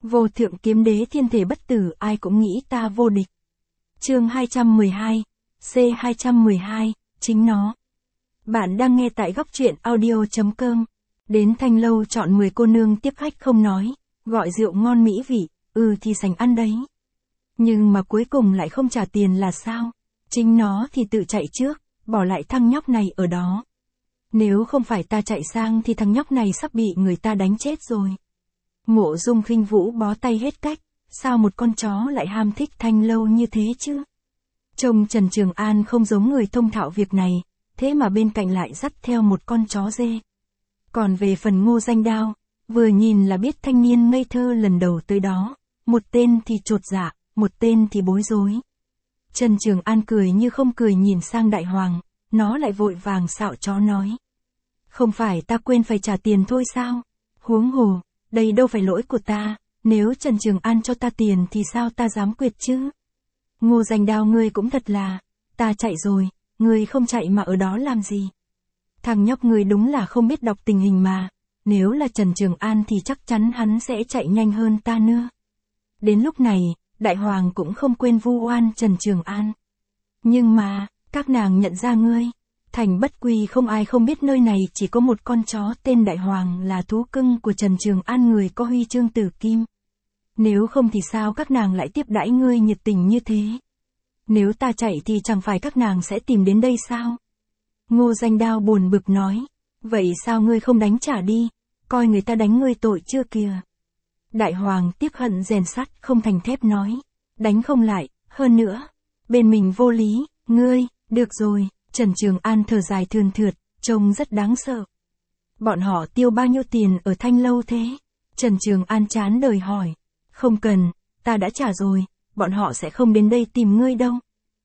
Vô thượng kiếm đế thiên thể bất tử, ai cũng nghĩ ta vô địch. Chương 212, C212, chính nó. Bạn đang nghe tại góc truyện audio.com. Đến Thanh Lâu chọn 10 cô nương tiếp khách không nói, gọi rượu ngon mỹ vị, thì sành ăn đấy. Nhưng mà cuối cùng lại không trả tiền là sao? Chính nó thì tự chạy trước, bỏ lại thằng nhóc này ở đó. Nếu không phải ta chạy sang thì thằng nhóc này sắp bị người ta đánh chết rồi. Mộ Dung Khinh Vũ bó tay hết cách, sao một con chó lại ham thích Thanh Lâu như thế chứ? Trông Trần Trường An không giống người thông thạo việc này, thế mà bên cạnh lại dắt theo một con chó dê. Còn về phần Ngô Danh Đao, vừa nhìn là biết thanh niên ngây thơ lần đầu tới đó, một tên thì chột dạ, một tên thì bối rối. Trần Trường An cười như không cười nhìn sang Đại Hoàng, nó lại vội vàng xạo chó nói. Không phải ta quên phải trả tiền thôi sao? Huống hồ, đây đâu phải lỗi của ta, nếu Trần Trường An cho ta tiền thì sao ta dám quyệt chứ? Ngô Danh Đao ngươi cũng thật là, ta chạy rồi, ngươi không chạy mà ở đó làm gì? Thằng nhóc ngươi đúng là không biết đọc tình hình mà, nếu là Trần Trường An thì chắc chắn hắn sẽ chạy nhanh hơn ta nữa. Đến lúc này, Đại Hoàng cũng không quên vu oan Trần Trường An. Nhưng mà, các nàng nhận ra ngươi, Thành Bất Quy không ai không biết nơi này chỉ có một con chó tên Đại Hoàng là thú cưng của Trần Trường An, người có huy chương tử kim. Nếu không thì sao các nàng lại tiếp đãi ngươi nhiệt tình như thế? Nếu ta chạy thì chẳng phải các nàng sẽ tìm đến đây sao? Ngô Danh Đao buồn bực nói, vậy sao ngươi không đánh trả đi, coi người ta đánh ngươi tội chưa kìa. Đại Hoàng tiếc hận rèn sắt không thành thép nói, đánh không lại, hơn nữa, bên mình vô lý, ngươi, được rồi. Trần Trường An thở dài thườn thượt, trông rất đáng sợ. Bọn họ tiêu bao nhiêu tiền ở Thanh Lâu thế? Trần Trường An chán đời hỏi. Không cần, ta đã trả rồi, bọn họ sẽ không đến đây tìm ngươi đâu.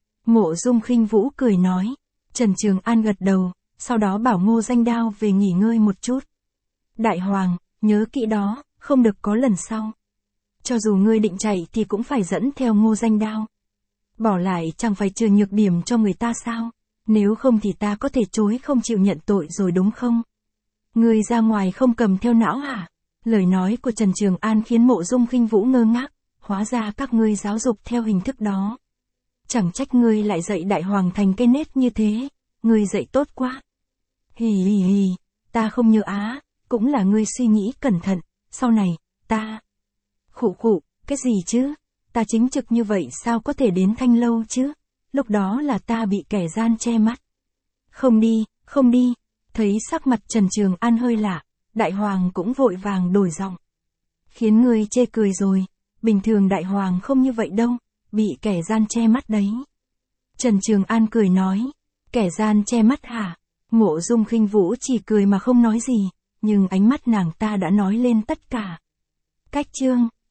Mộ Dung Khinh Vũ cười nói. Trần Trường An gật đầu, sau đó bảo Ngô Danh Đao về nghỉ ngơi một chút. Đại Hoàng, nhớ kỹ đó, không được có lần sau. Cho dù ngươi định chạy thì cũng phải dẫn theo Ngô Danh Đao. Bỏ lại chẳng phải trừ nhược điểm cho người ta sao? Nếu không thì ta có thể chối không chịu nhận tội rồi đúng không? Ngươi ra ngoài không cầm theo não hả? Lời nói của Trần Trường An khiến Mộ Dung Khinh Vũ ngơ ngác, hóa ra các ngươi giáo dục theo hình thức đó. Chẳng trách ngươi lại dạy Đại Hoàng thành cái nết như thế, ngươi dạy tốt quá. Hì hì hì, ta không nhớ á, cũng là ngươi suy nghĩ cẩn thận, sau này, ta... Khụ khụ, cái gì chứ? Ta chính trực như vậy sao có thể đến Thanh Lâu chứ? Lúc đó là ta bị kẻ gian che mắt. Không đi, không đi. Thấy sắc mặt Trần Trường An hơi lạ, Đại Hoàng cũng vội vàng đổi giọng. Khiến ngươi chê cười rồi, bình thường Đại Hoàng không như vậy đâu, bị kẻ gian che mắt đấy. Trần Trường An cười nói, kẻ gian che mắt hả? Mộ Dung Khinh Vũ chỉ cười mà không nói gì, nhưng ánh mắt nàng ta đã nói lên tất cả. Cách chương,